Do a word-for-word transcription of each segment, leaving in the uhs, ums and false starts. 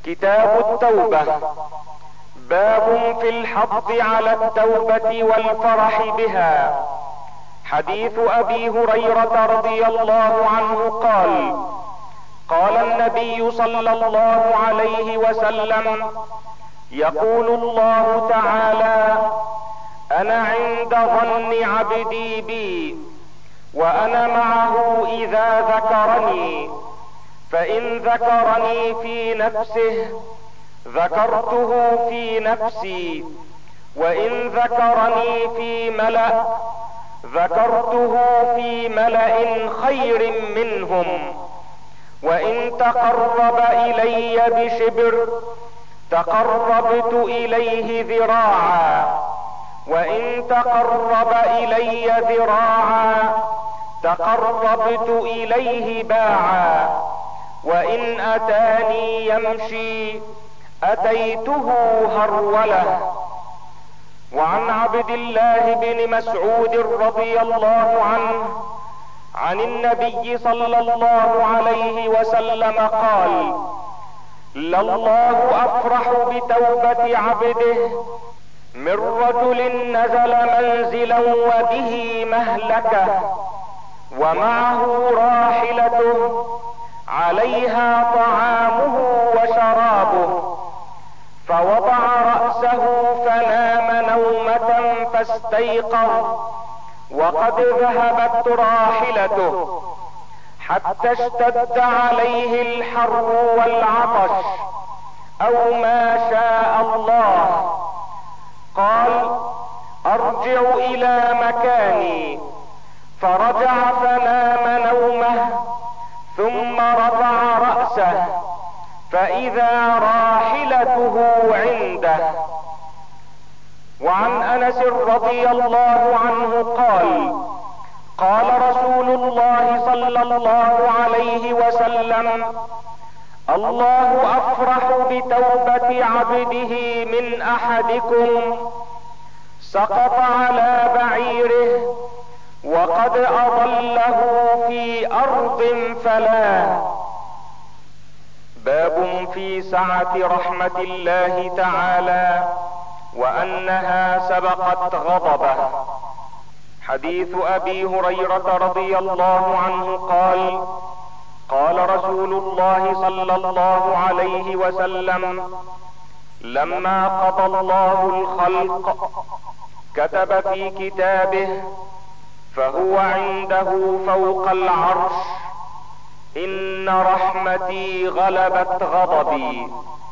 كتاب التوبة. باب في الحض على التوبة والفرح بها. حديث ابي هريرة رضي الله عنه قال: قال النبي صلى الله عليه وسلم: يقول الله تعالى: انا عند ظن عبدي بي، وانا معه اذا ذكرني، فان ذكرني في نفسه ذكرته في نفسي، وان ذكرني في ملأ ذكرته في ملأ خير منهم، وان تقرب الي بشبر تقربت اليه ذراعا، وان تقرب الي ذراعا تقربت اليه باعا، وان اتاني يمشي اتيته هرولة. وعن عبد الله بن مسعود رضي الله عنه عن النبي صلى الله عليه وسلم قال: لله افرح بتوبة عبده من رجل نزل منزلا وبه مهلكة، ومعه راحلته عليها طعامه وشرابه، فوضع رأسه فنام نومة فاستيقظ وقد ذهبت راحلته، حتى اشتد عليه الحر والعطش او ما شاء الله، قال: ارجع الى مكاني، فرجع فنام نومه، ثم رفع رأسه فاذا راحلته عنده. وعن انس رضي الله عنه قال: قال رسول الله صلى الله عليه وسلم: الله افرح بتوبة عبده من احدكم سقط على بعيره وقد اضله في ارض فلاه. باب في سعة رحمة الله تعالى وانها سبقت غضبه. حديث ابي هريرة رضي الله عنه قال: قال رسول الله صلى الله عليه وسلم: لما قضى الله الخلق كتب في كتابه فهو عنده فوق العرش: ان رحمتي غلبت غضبي.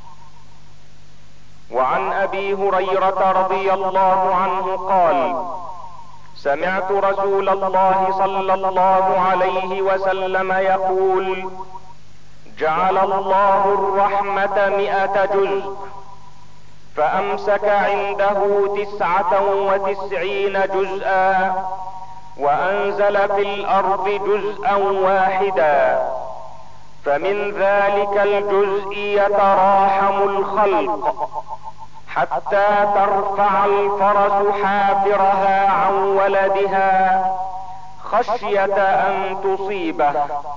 وعن ابي هريرة رضي الله عنه قال: سمعت رسول الله صلى الله عليه وسلم يقول: جعل الله الرحمة مئة جزء، فامسك عنده تسعة وتسعين جزءا، وانزل في الارض جزءا واحدا، فمن ذلك الجزء يتراحم الخلق حتى ترفع الفرس حافرها عن ولدها خشية ان تصيبه.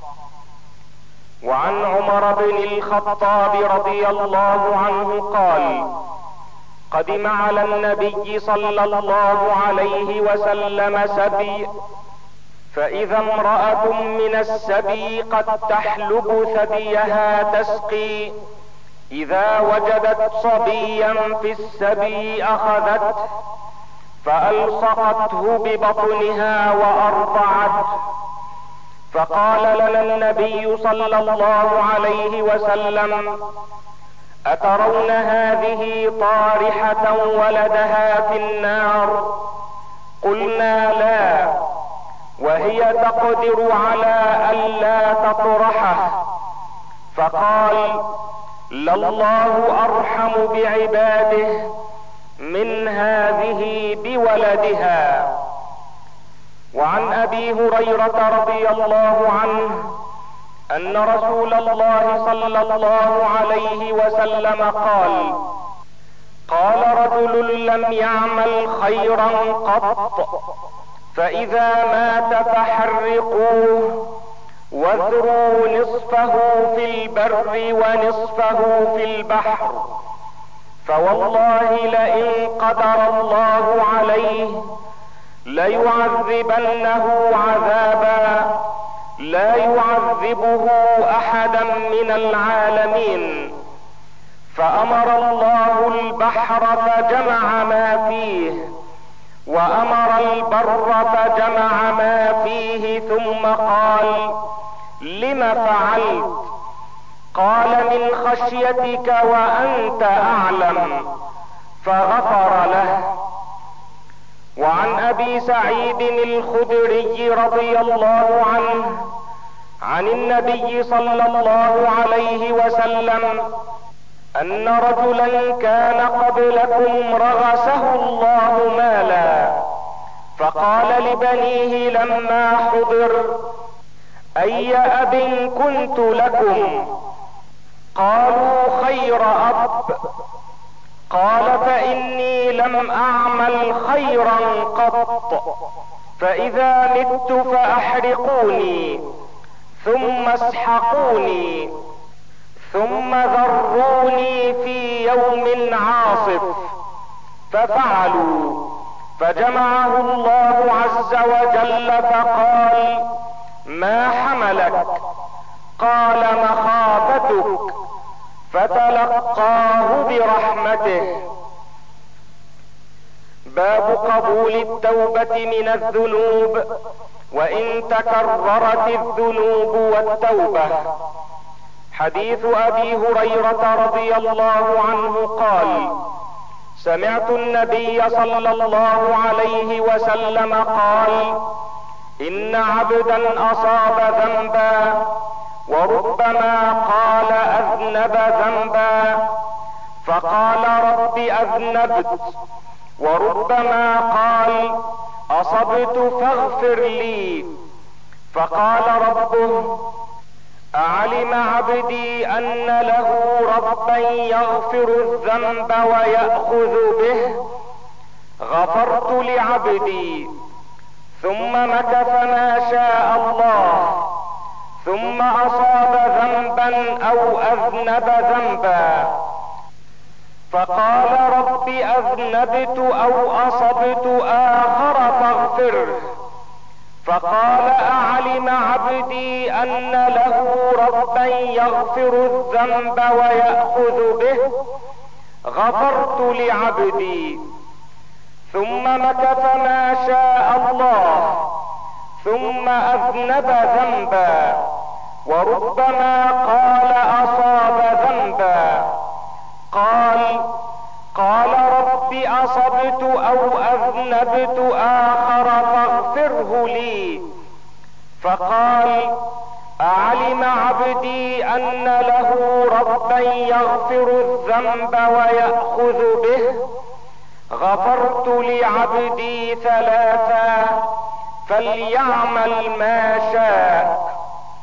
وعن عمر بن الخطاب رضي الله عنه قال: قدم على النبي صلى الله عليه وسلم سبي، فاذا امرأة من السبي قد تحلب ثديها تسقي، اذا وجدت صبيا في السبي اخذته فالصقته ببطنها وارضعته، فقال لنا النبي صلى الله عليه وسلم: اترون هذه طارحة ولدها في النار؟ قلنا لا، وهي تقدر على الا تطرحه. فقال: لله ارحم بعباده من هذه بولدها. وعن ابي هريرة رضي الله عنه ان رسول الله صلى الله عليه وسلم قال: قال رجل لم يعمل خيرا قط، فاذا مات فحرقوه واذروا نصفه في البر ونصفه في البحر، فوالله لئن قدر الله عليه ليعذبنه عذابا لا يعذبه احدا من العالمين. فامر الله البحر فجمع ما فيه، وامر البر فجمع ما فيه، ثم قال: لم فعلت؟ قال: من خشيتك وانت اعلم، فغفر له. وعن ابي سعيد الخدري رضي الله عنه عن النبي صلى الله عليه وسلم ان رجلا كان قبلكم رغسه الله مالا، فقال لبنيه لما حضر: اي اب كنت لكم؟ قالوا: خير اب. قال: فاني لم اعمل خيرا قط، فاذا مت فاحرقوني ثم اسحقوني ثم ذروني في يوم عاصف. ففعلوا، فجمعه الله عز وجل فقال: ما حملك؟ قال: مخافتك. فتلقاه برحمته. باب قبول التوبة من الذنوب وان تكررت الذنوب والتوبة. حديث ابي هريرة رضي الله عنه قال: سمعت النبي صلى الله عليه وسلم قال: ان عبدا اصاب ذنبا وربما قال اذنب ذنبا فقال: رب اذنبت، وربما قال: اصبت فاغفر لي، فقال ربه: اعلم عبدي ان له ربا يغفر الذنب ويأخذ به، غفرت لعبدي. ثم مكث ما شاء الله، ثم اصاب ذنبا او اذنب ذنبا، فقال: رب اذنبت او اصبت اخر فاغفره، فقال: اعلم عبدي ان له ربا يغفر الذنب ويأخذ به، غفرت لعبدي. ثم مكث ما شاء الله، ثم اذنب ذنبا، وربما قال اصاب ذنبا، قال قال رب اصبت او اذنبت اخر فاغفره لي، فقال: اعلم عبدي ان له ربا يغفر الذنب ويأخذ به، غفرت لعبدي ثلاثا فليعمل ما شاء.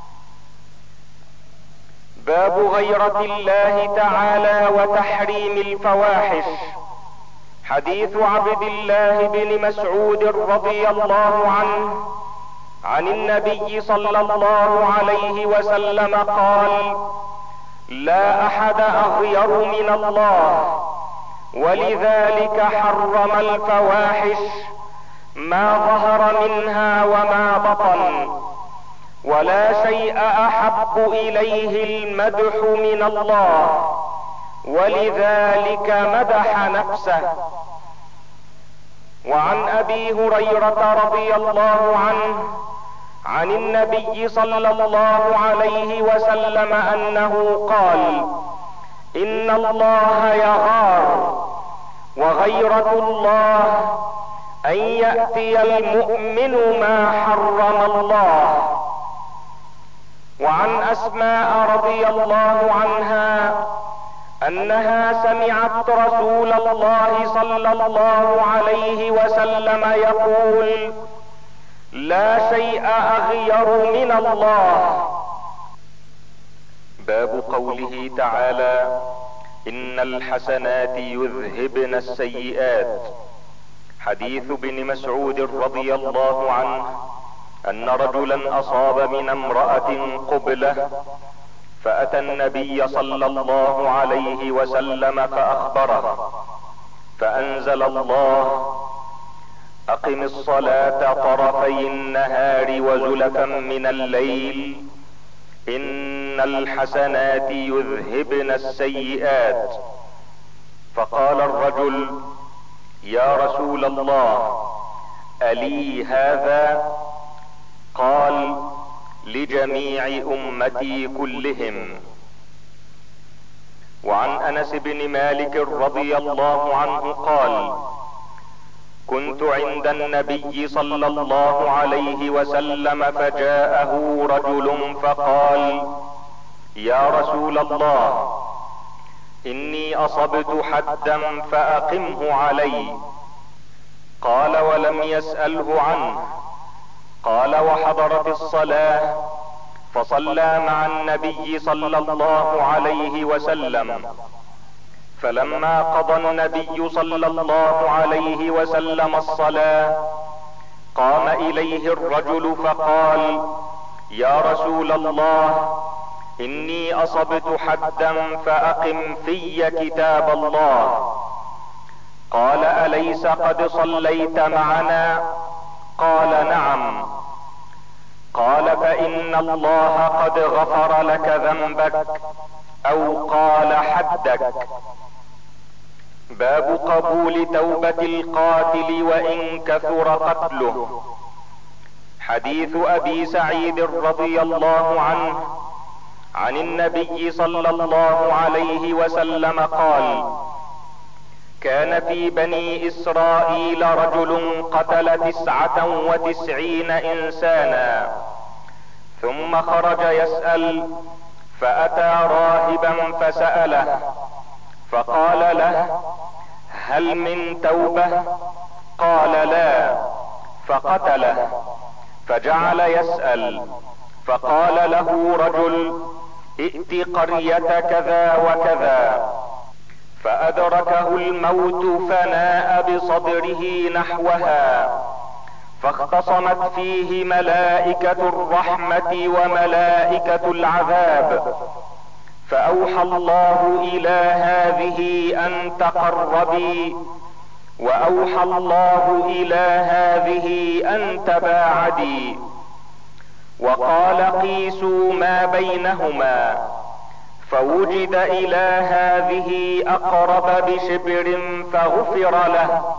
باب غيرة الله تعالى وتحريم الفواحش. حديث عبد الله بن مسعود رضي الله عنه عن النبي صلى الله عليه وسلم قال: لا احد اغير من الله، ولذلك حرم الفواحش ما ظهر منها وما بطن، ولا شيء احب اليه المدح من الله، ولذلك مدح نفسه. وعن ابي هريرة رضي الله عنه عن النبي صلى الله عليه وسلم انه قال: ان الله يغار، وغيرة الله ان يأتي المؤمن ما حرم الله. وعن اسماء رضي الله عنها انها سمعت رسول الله صلى الله عليه وسلم يقول: لا شيء اغير من الله. باب قوله تعالى: ان الحسنات يذهبن السيئات. حديث ابن مسعود رضي الله عنه ان رجلا اصاب من امرأة قبلة فاتى النبي صلى الله عليه وسلم فاخبره، فانزل الله: اقم الصلاة طرفي النهار وزلفا من الليل ان الحسنات يذهبن السيئات. فقال الرجل: يا رسول الله، الي هذا؟ قال: لجميع امتي كلهم. وعن انس بن مالك رضي الله عنه قال: كنت عند النبي صلى الله عليه وسلم فجاءه رجل فقال: يا رسول الله، اني اصبت حدا فاقمه علي. قال: ولم يسأله عنه. قال: وحضرت الصلاة فصلى مع النبي صلى الله عليه وسلم، فلما قضى النبي صلى الله عليه وسلم الصلاة قام اليه الرجل فقال: يا رسول الله، اني اصبت حدا فاقم في كتاب الله. قال: اليس قد صليت معنا؟ قال: نعم. قال: فان الله قد غفر لك ذنبك، او قال حدك. باب قبول توبة القاتل وان كثر قتله. حديث ابي سعيد رضي الله عنه عن النبي صلى الله عليه وسلم قال: كان في بني اسرائيل رجل قتل تسعة وتسعين انسانا، ثم خرج يسأل، فاتى راهبا فسأله، فقال له: هل من توبة؟ قال: لا. فقتله. فجعل يسأل، فقال له رجل: ائت قرية كذا وكذا. فادركه الموت فناء بصدره نحوها، فاختصمت فيه ملائكة الرحمة وملائكة العذاب، فاوحى الله الى هذه ان تقربي، واوحى الله الى هذه ان تباعدي، وقال: قيسوا ما بينهما، فوجد الى هذه اقرب بشبر فغفر له.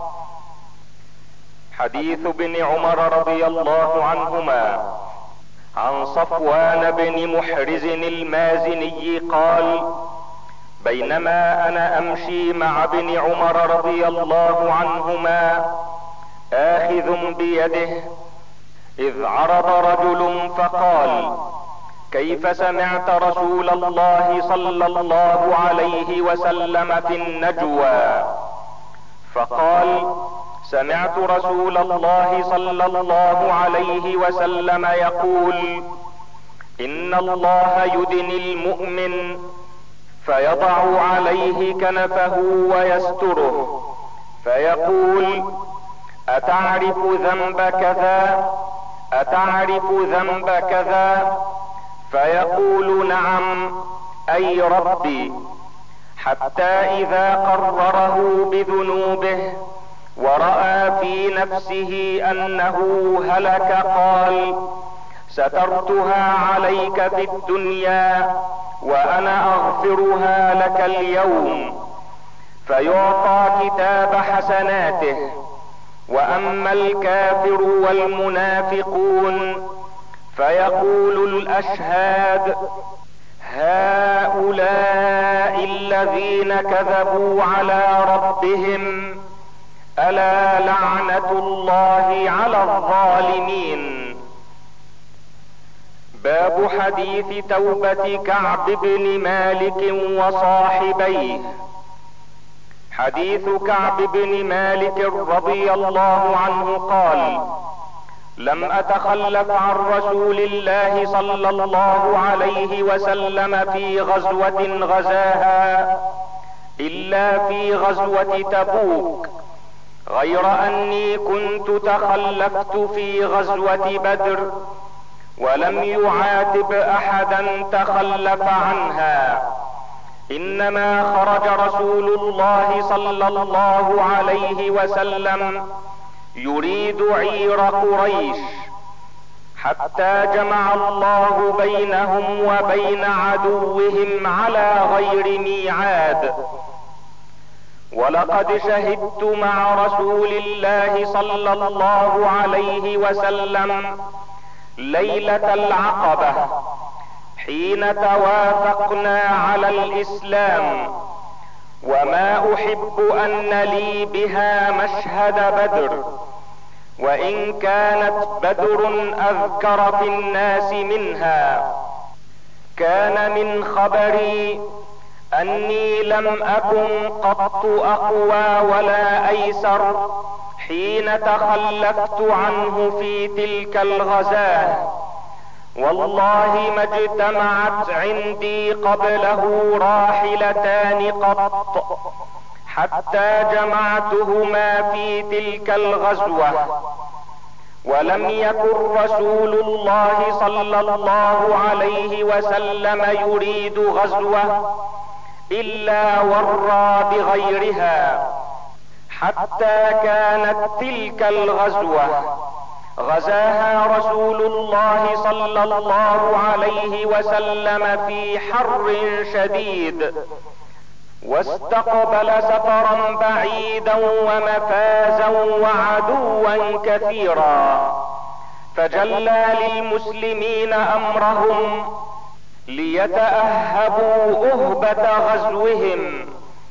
حديث ابن عمر رضي الله عنهما عن صفوان بن محرز المازني قال: بينما انا امشي مع ابن عمر رضي الله عنهما اخذ بيده، اذ عرض رجل فقال: كيف سمعت رسول الله صلى الله عليه وسلم في النجوى؟ فقال: سمعت رسول الله صلى الله عليه وسلم يقول: ان الله يدني المؤمن فيضع عليه كنفه ويستره، فيقول: اتعرف ذنب كذا؟ اتعرف ذنب كذا؟ فيقول: نعم اي ربي، حتى اذا قرره بذنوبه ورأى في نفسه انه هلك قال: سترتها عليك في الدنيا وانا اغفرها لك اليوم. فيعطى كتاب حسناته. واما الكافر والمنافقون فيقول الاشهاد: هؤلاء الذين كذبوا على ربهم، الا لعنة الله على الظالمين. باب حديث توبة كعب بن مالك وصاحبيه. حديث كعب بن مالك رضي الله عنه قال: لم اتخلف عن رسول الله صلى الله عليه وسلم في غزوة غزاها الا في غزوة تبوك، غير اني كنت تخلفت في غزوة بدر، ولم يعاتب احدا تخلف عنها، انما خرج رسول الله صلى الله عليه وسلم يريد عير قريش، حتى جمع الله بينهم وبين عدوهم على غير ميعاد. ولقد شهدت مع رسول الله صلى الله عليه وسلم ليلة العقبة حين توافقنا على الاسلام، وما احب ان لي بها مشهد بدر، وان كانت بدر اذكر في الناس منها. كان من خبري اني لم اكن قط اقوى ولا ايسر حين تخلفت عنه في تلك الغزاة، والله ما اجتمعت عندي قبله راحلتان قط حتى جمعتهما في تلك الغزوة. ولم يكن رسول الله صلى الله عليه وسلم يريد غزوة الا ورى بغيرها، حتى كانت تلك الغزوة غزاها رسول الله صلى الله عليه وسلم في حر شديد، واستقبل سفرا بعيدا ومفازا وعدوا كثيرا، فجلى للمسلمين امرهم ليتأهبوا أهبة غزوهم،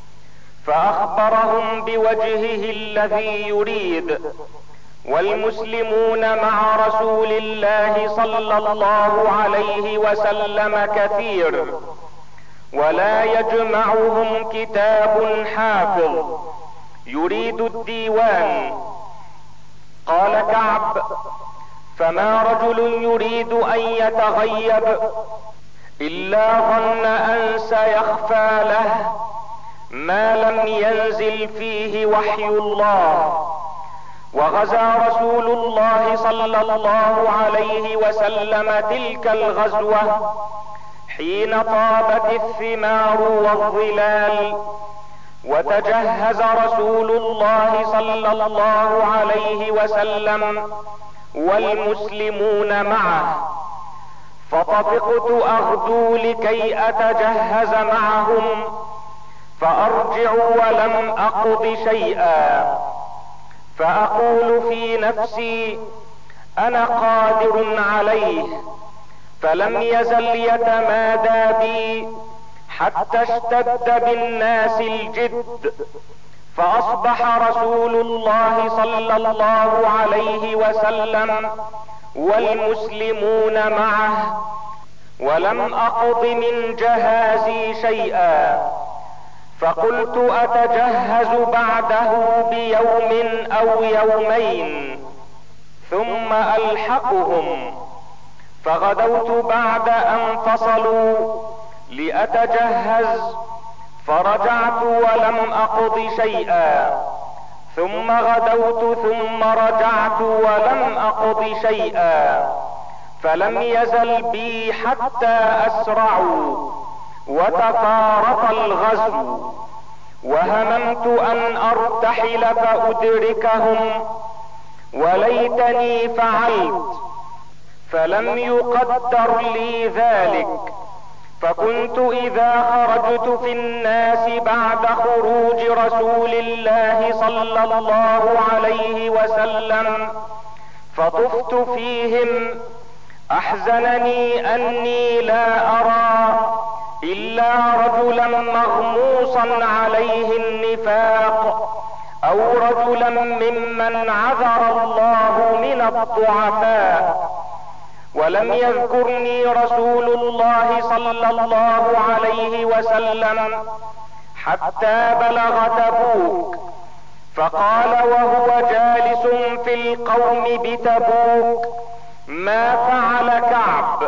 فاخبرهم بوجهه الذي يريد، والمسلمون مع رسول الله صلى الله عليه وسلم كثير، ولا يجمعهم كتاب حافظ يريد الديوان. قال كعب: فما رجل يريد ان يتغيب الا ظن ان سيخفى له ما لم ينزل فيه وحي الله. وغزا رسول الله صلى الله عليه وسلم تلك الغزوة حين طابت الثمار والظلال، وتجهز رسول الله صلى الله عليه وسلم والمسلمون معه، فطفقت اغدو لكي اتجهز معهم، فارجع ولم اقض شيئا، فاقول في نفسي: انا قادر عليه. فلم يزل يتمادى بي حتى اشتد بالناس الجد، فاصبح رسول الله صلى الله عليه وسلم والمسلمون معه، ولم اقض من جهازي شيئا، فقلت اتجهز بعده بيوم او يومين ثم الحقهم. فغدوت بعد ان فصلوا لاتجهز، فرجعت ولم اقض شيئا، ثم غدوت ثم رجعت ولم اقض شيئا، فلم يزل بي حتى اسرعوا وتفارق الغزو، وهممت ان ارتحل فادركهم، وليتني فعلت، فلم يقدر لي ذلك. فكنت اذا خرجت في الناس بعد خروج رسول الله صلى الله عليه وسلم فطفت فيهم، احزنني اني لا ارى الا رجلا مغموصا عليه النفاق، او رجلا ممن عذر الله من الضعفاء. ولم يذكرني رسول الله صلى الله عليه وسلم حتى بلغ تبوك، فقال وهو جالس في القوم بتبوك: ما فعل كعب؟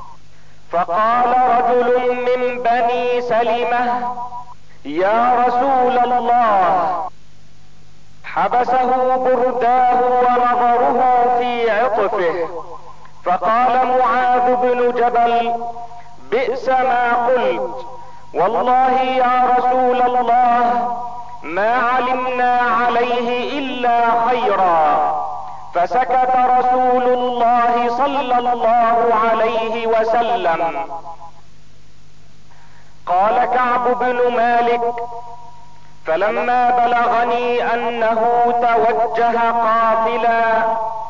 فقال رجل من بني سلمة: يا رسول الله، حبسه برداه ونظره في عطفه، فقال معاذ بن جبل: بئس ما قلت، والله يا رسول الله ما علمنا عليه الا خيرا. فسكت رسول الله صلى الله عليه وسلم. قال كعب بن مالك: فلما بلغني انه توجه قافلا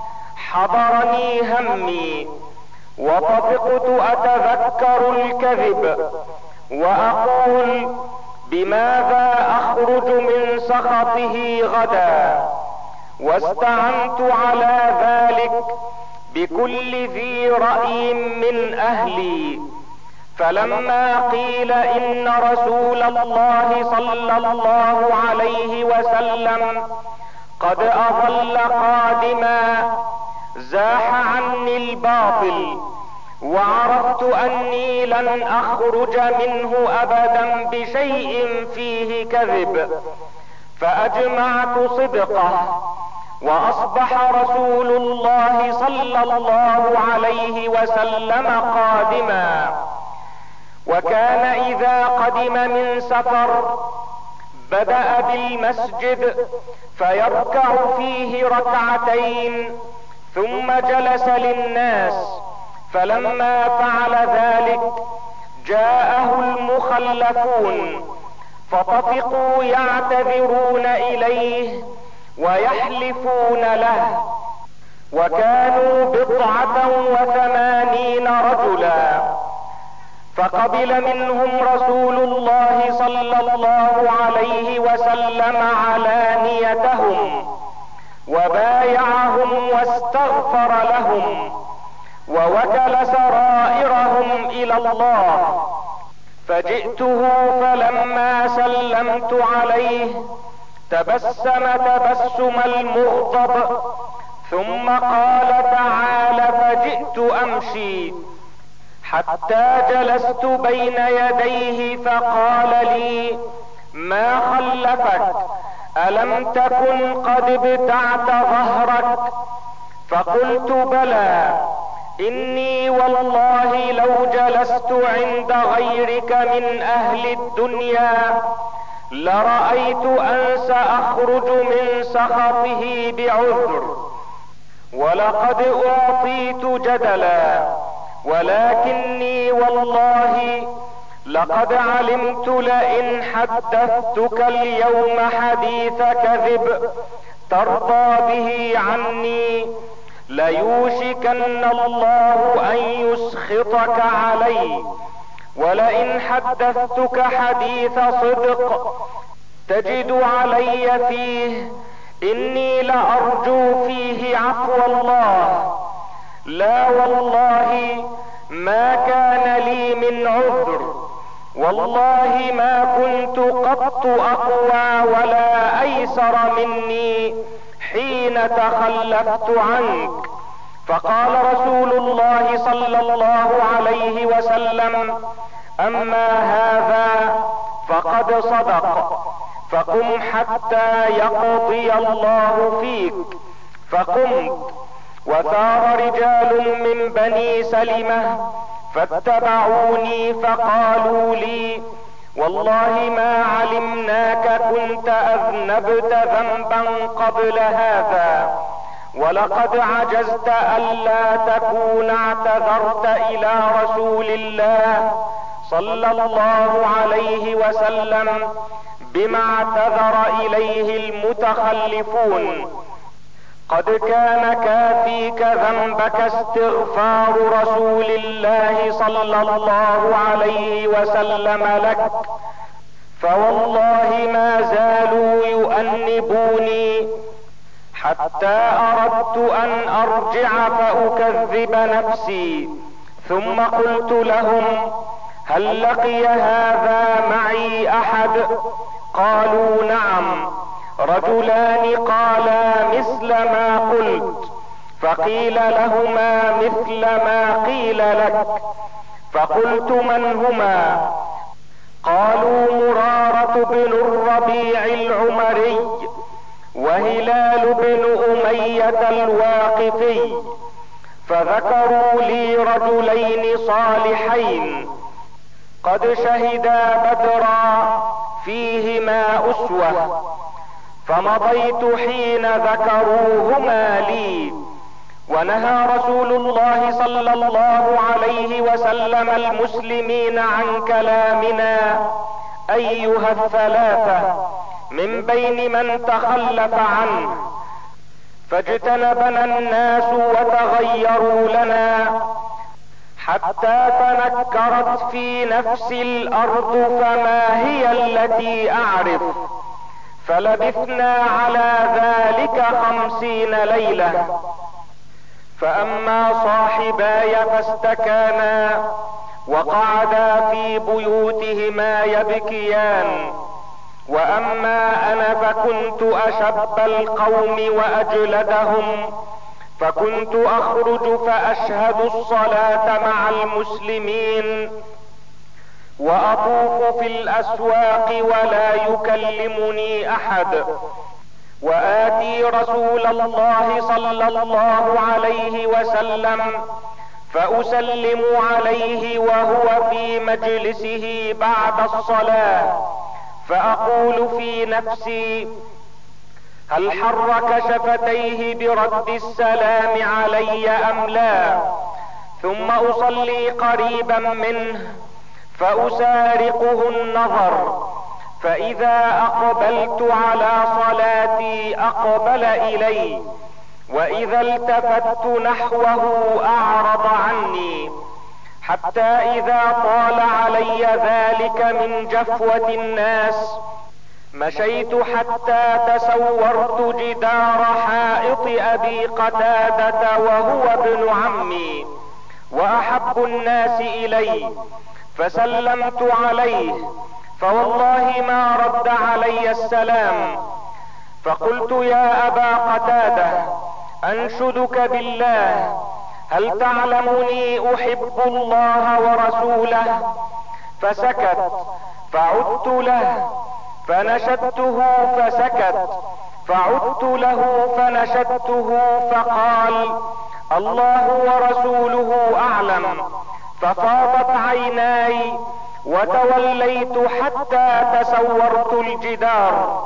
حضرني همي، وطفقت اتذكر الكذب واقول: بماذا اخرج من سخطه غدا؟ واستعنت على ذلك بكل ذي رأي من اهلي. فلما قيل ان رسول الله صلى الله عليه وسلم قد اظل قادما زاح عني الباطل، وعرفت اني لن اخرج منه ابدا بشيء فيه كذب، فاجمعت صدقه. واصبح رسول الله صلى الله عليه وسلم قادما، وكان اذا قدم من سفر بدأ بالمسجد فيركع فيه ركعتين ثم جلس للناس. فلما فعل ذلك جاءه المخلفون فطفقوا يعتذرون اليه ويحلفون له، وكانوا بضعة وثمانين رجلا. فقبل منهم رسول الله صلى الله عليه وسلم علانيتهم وبايعهم واستغفر لهم ووكل سرائرهم الى الله. فجئته فلما سلمت عليه تبسم تبسم المغضب، ثم قال: تعال. فجئت امشي حتى جلست بين يديه فقال لي: ما خلفك؟ الم تكن قد ابتعت ظهرك؟ فقلت: بلى، اني والله لو جلست عند غيرك من اهل الدنيا لرأيت ان ساخرج من سخطه بعذر، ولقد اعطيت جدلا، ولكني والله لقد علمت لئن حدثتك اليوم حديث كذب ترضى به عني ليوشكن الله ان يسخطك علي، ولئن حدثتك حديث صدق تجد علي فيه اني لارجو فيه عفو الله. لا والله ما كان لي من عذر، والله ما كنت قط اقوى ولا ايسر مني حين تخلفت عنك. فقال رسول الله صلى الله عليه وسلم: اما هذا فقد صدق، فقم حتى يقضي الله فيك. فقمت، وثار رجال من بني سلمة فاتبعوني فقالوا لي: والله ما علمناك كنت اذنبت ذنبا قبل هذا، ولقد عجزت الا تكون اعتذرت الى رسول الله صلى الله عليه وسلم بما اعتذر اليه المتخلفون. قد كان كافيك ذنبك استغفار رسول الله صلى الله عليه وسلم لك، فوالله ما زالوا يؤنبوني حتى اردت ان ارجع فاكذب نفسي. ثم قلت لهم: هل لقي هذا معي احد؟ قالوا: نعم. رجلان قالا مثل ما قلت، فقيل لهما مثل ما قيل لك. فقلت: من هما؟ قالوا: مرارة بن الربيع العمري، وهي قرية الواقفي، فذكروا لي رجلين صالحين قد شهدا بدرا فيهما أسوة، فمضيت حين ذكروهما لي. ونهى رسول الله صلى الله عليه وسلم المسلمين عن كلامنا أيها الثلاثة من بين من تخلف عنه، فاجتنبنا الناس وتغيروا لنا حتى تنكرت في نفسي الأرض فما هي التي أعرف، فلبثنا على ذلك خمسين ليلة. فأما صاحباي فاستكانا وقعدا في بيوتهما يبكيان، وأما أنا فكنت أشب القوم وأجلدهم، فكنت أخرج فأشهد الصلاة مع المسلمين وأطوف في الأسواق ولا يكلمني أحد، وآتي رسول الله صلى الله عليه وسلم فأسلم عليه وهو في مجلسه بعد الصلاة، فأقول في نفسي هل حرك شفتيه برد السلام علي أم لا؟ ثم أصلي قريبا منه فأسارقه النظر، فإذا أقبلت على صلاتي أقبل إلي، وإذا التفت نحوه أعرض عني، حتى إذا طال علي ذلك من جفوة الناس مشيت حتى تسورت جدار حائط أبي قتادة وهو ابن عمي وأحب الناس إلي، فسلمت عليه، فوالله ما رد علي السلام. فقلت يا أبا قتادة أنشدك بالله هل تعلمني أحب الله ورسوله؟ فسكت، فعدت له فنشدته فسكت، فعدت له فنشدته فقال الله ورسوله أعلم، ففاضت عيناي وتوليت حتى تسورت الجدار.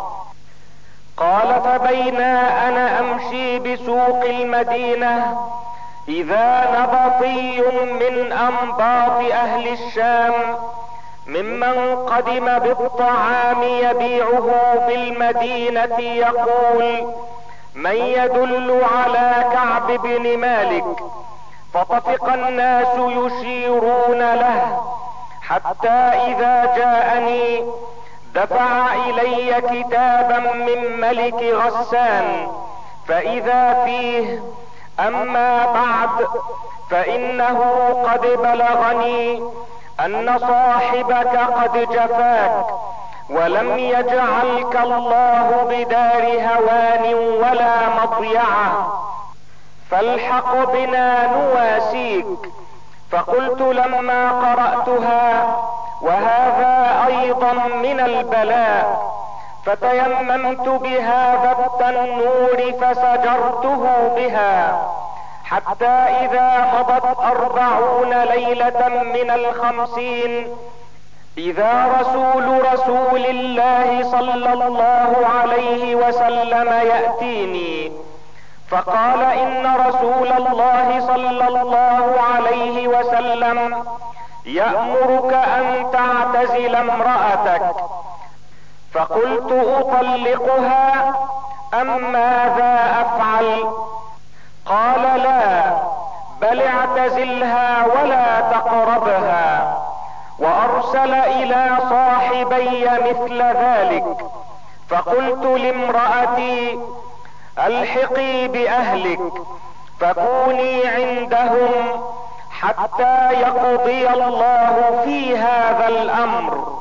قال فبينا أنا أمشي بسوق المدينة إذا نبطي من أنباط أهل الشام ممن قدم بالطعام يبيعه في المدينة يقول من يدل على كعب بن مالك؟ فطفق الناس يشيرون له حتى إذا جاءني دفع إلي كتابا من ملك غسان، فإذا فيه أما بعد فإنه قد بلغني أن صاحبك قد جفاك، ولم يجعلك الله بدار هوان ولا مضيعة، فالحق بنا نواسيك. فقلت لما قرأتها وهذا أيضا من البلاء فتيممت بهذا التنور فسجرته بها، حتى إذا مضت أربعون ليلة من الخمسين إذا رسول رسول الله صلى الله عليه وسلم يأتيني فقال إن رسول الله صلى الله عليه وسلم يأمرك أن تعتزل امرأتك. فقلت أطلقها أم ماذا أفعل؟ قال لا، بل اعتزلها ولا تقربها. وأرسل إلى صاحبي مثل ذلك. فقلت لامرأتي الحقي بأهلك فكوني عندهم حتى يقضي الله في هذا الأمر.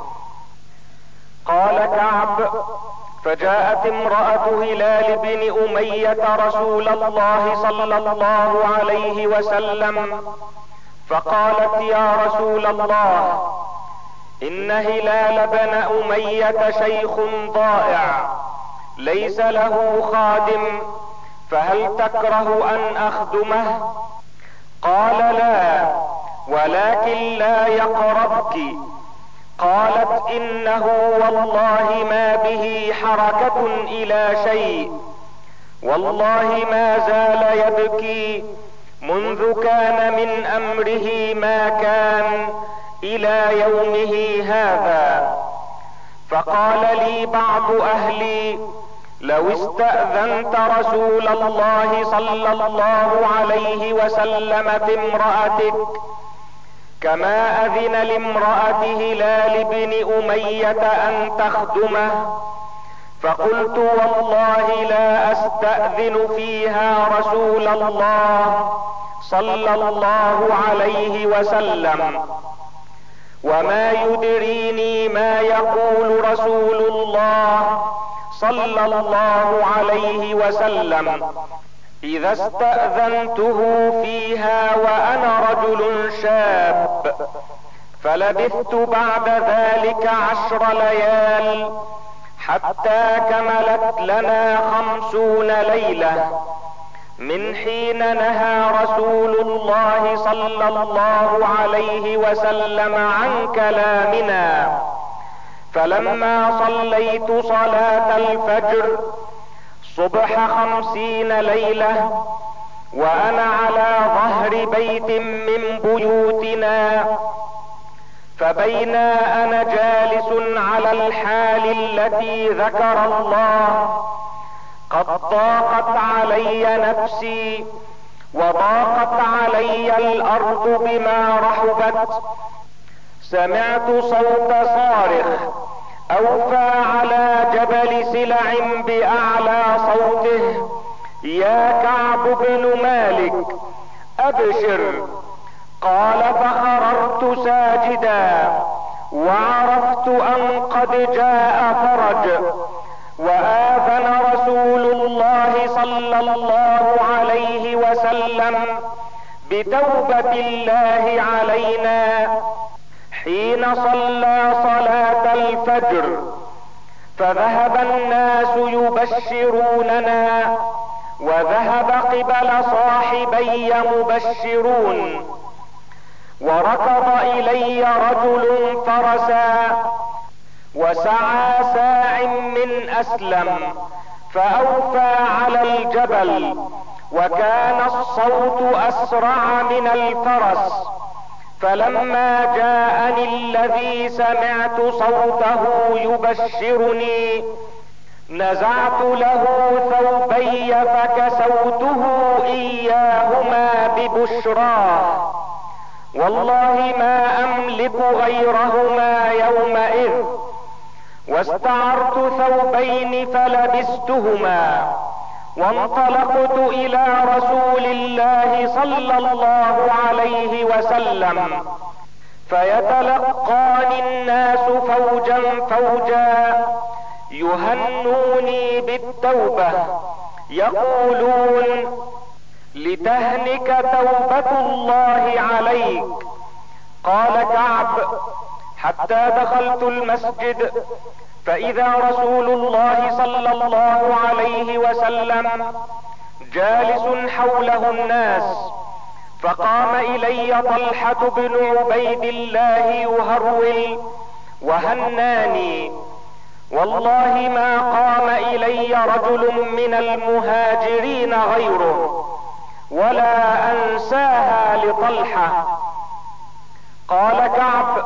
قال كعب فجاءت امرأة هلال بن أمية رسول الله صلى الله عليه وسلم فقالت يا رسول الله إن هلال بن أمية شيخ ضائع ليس له خادم، فهل تكره ان اخدمه؟ قال لا، ولكن لا يقربك. قالت انه والله ما به حركة الى شيء، والله ما زال يبكي منذ كان من امره ما كان الى يومه هذا. فقال لي بعض اهلي: لو استأذنت رسول الله صلى الله عليه وسلم في امرأتك كما اذن لامرأة هلال بن امية ان تخدمه. فقلت: والله لا استأذن فيها رسول الله صلى الله عليه وسلم، وما يدريني ما يقول رسول الله صلى الله عليه وسلم اذا استأذنته فيها وانا رجل شاب. فلبثت بعد ذلك عشر ليال حتى كملت لنا خمسون ليلة من حين نهى رسول الله صلى الله عليه وسلم عن كلامنا. فلما صليت صلاة الفجر صبح خمسين ليلة وانا على ظهر بيت من بيوتنا، فبينا انا جالس على الحال التي ذكر الله قد ضاقت علي نفسي وضاقت علي الارض بما رحبت، سمعت صوت صارخ اوفى على جبل سلع باعلى صوته: يا كعب بن مالك ابشر. قال: فخررت ساجدا وعرفت ان قد جاء فرج، وآذن رسول الله صلى الله عليه وسلم بتوبة الله علينا حين صلى صلاة الفجر. فذهب الناس يبشروننا وذهب قبل صاحبي مبشرون، وركض الي رجل فرسا وسعى ساع من اسلم فاوفى على الجبل، وكان الصوت اسرع من الفرس. فلما جاءني الذي سمعت صوته يبشرني نزعت له ثوبي فكسوته اياهما ببشراه، والله ما املك غيرهما يومئذ، واستعرت ثوبين فلبستهما، وانطلقت الى رسول الله صلى الله عليه وسلم، فيتلقاني الناس فوجا فوجا يهنوني بالتوبة يقولون: لتهنك توبة الله عليك. قال كعب: حتى دخلت المسجد فاذا رسول الله صلى الله عليه وسلم جالس حوله الناس، فقام الي طلحة بن عبيد الله يهرول وهناني، والله ما قام الي رجل من المهاجرين غيره، ولا انساها لطلحة. قال كعب: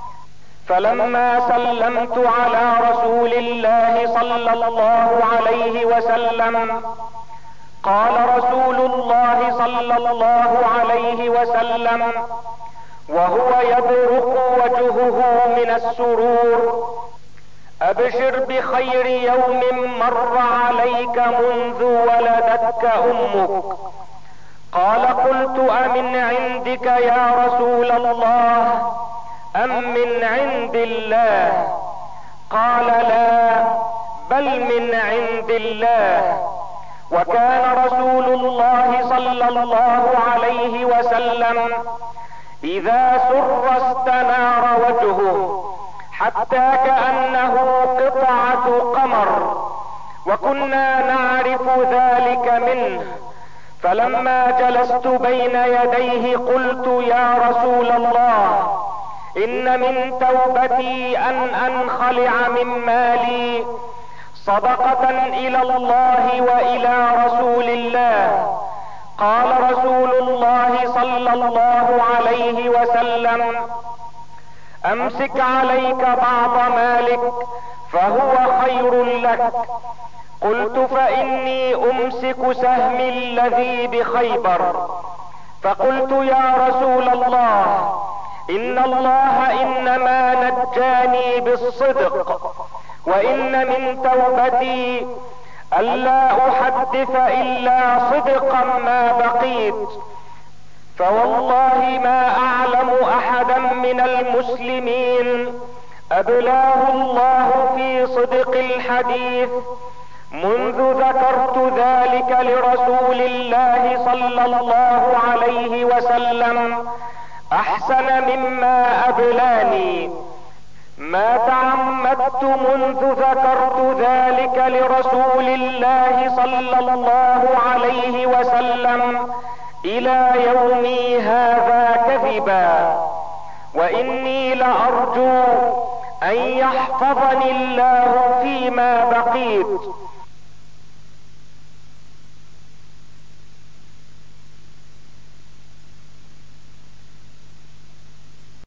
فلما سلمت على رسول الله صلى الله عليه وسلم قال رسول الله صلى الله عليه وسلم وهو يبرق وجهه من السرور: ابشر بخير يوم مر عليك منذ ولدتك امك. قال: قلت: امن عندك يا رسول الله ام من عند الله؟ قال: لا، بل من عند الله. وكان رسول الله صلى الله عليه وسلم اذا سر استنار وجهه حتى كأنه قطعة قمر، وكنا نعرف ذلك منه، فلما جلست بين يديه قلت يا رسول الله، ان من توبتي ان انخلع من مالي صدقة الى الله والى رسول الله. قال رسول الله صلى الله عليه وسلم: امسك عليك بعض مالك فهو خير لك. قلت: فاني امسك سهمي الذي بخيبر. فقلت يا رسول الله، ان الله انما نجاني بالصدق، وان من توبتي الا احدث الا صدقا ما بقيت. فوالله ما اعلم احدا من المسلمين ابلاه الله في صدق الحديث منذ ذكرت ذلك لرسول الله صلى الله عليه وسلم احسن مما ابلاني. ما تعمدت منذ ذكرت ذلك لرسول الله صلى الله عليه وسلم الى يومي هذا كذبا، واني لارجو ان يحفظني الله فيما بقيت.